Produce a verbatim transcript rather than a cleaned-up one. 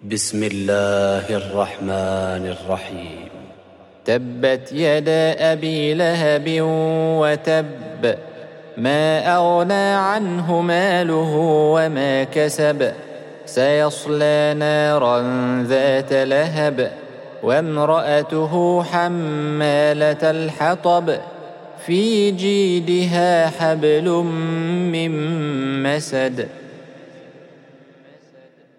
بسم الله الرحمن الرحيم. تبت يدا أبي لهب وتب، ما أغنى عنه ماله وما كسب، سيصلى نارا ذات لهب، وامرأته حمالة الحطب، في جيدها حبل من مسد.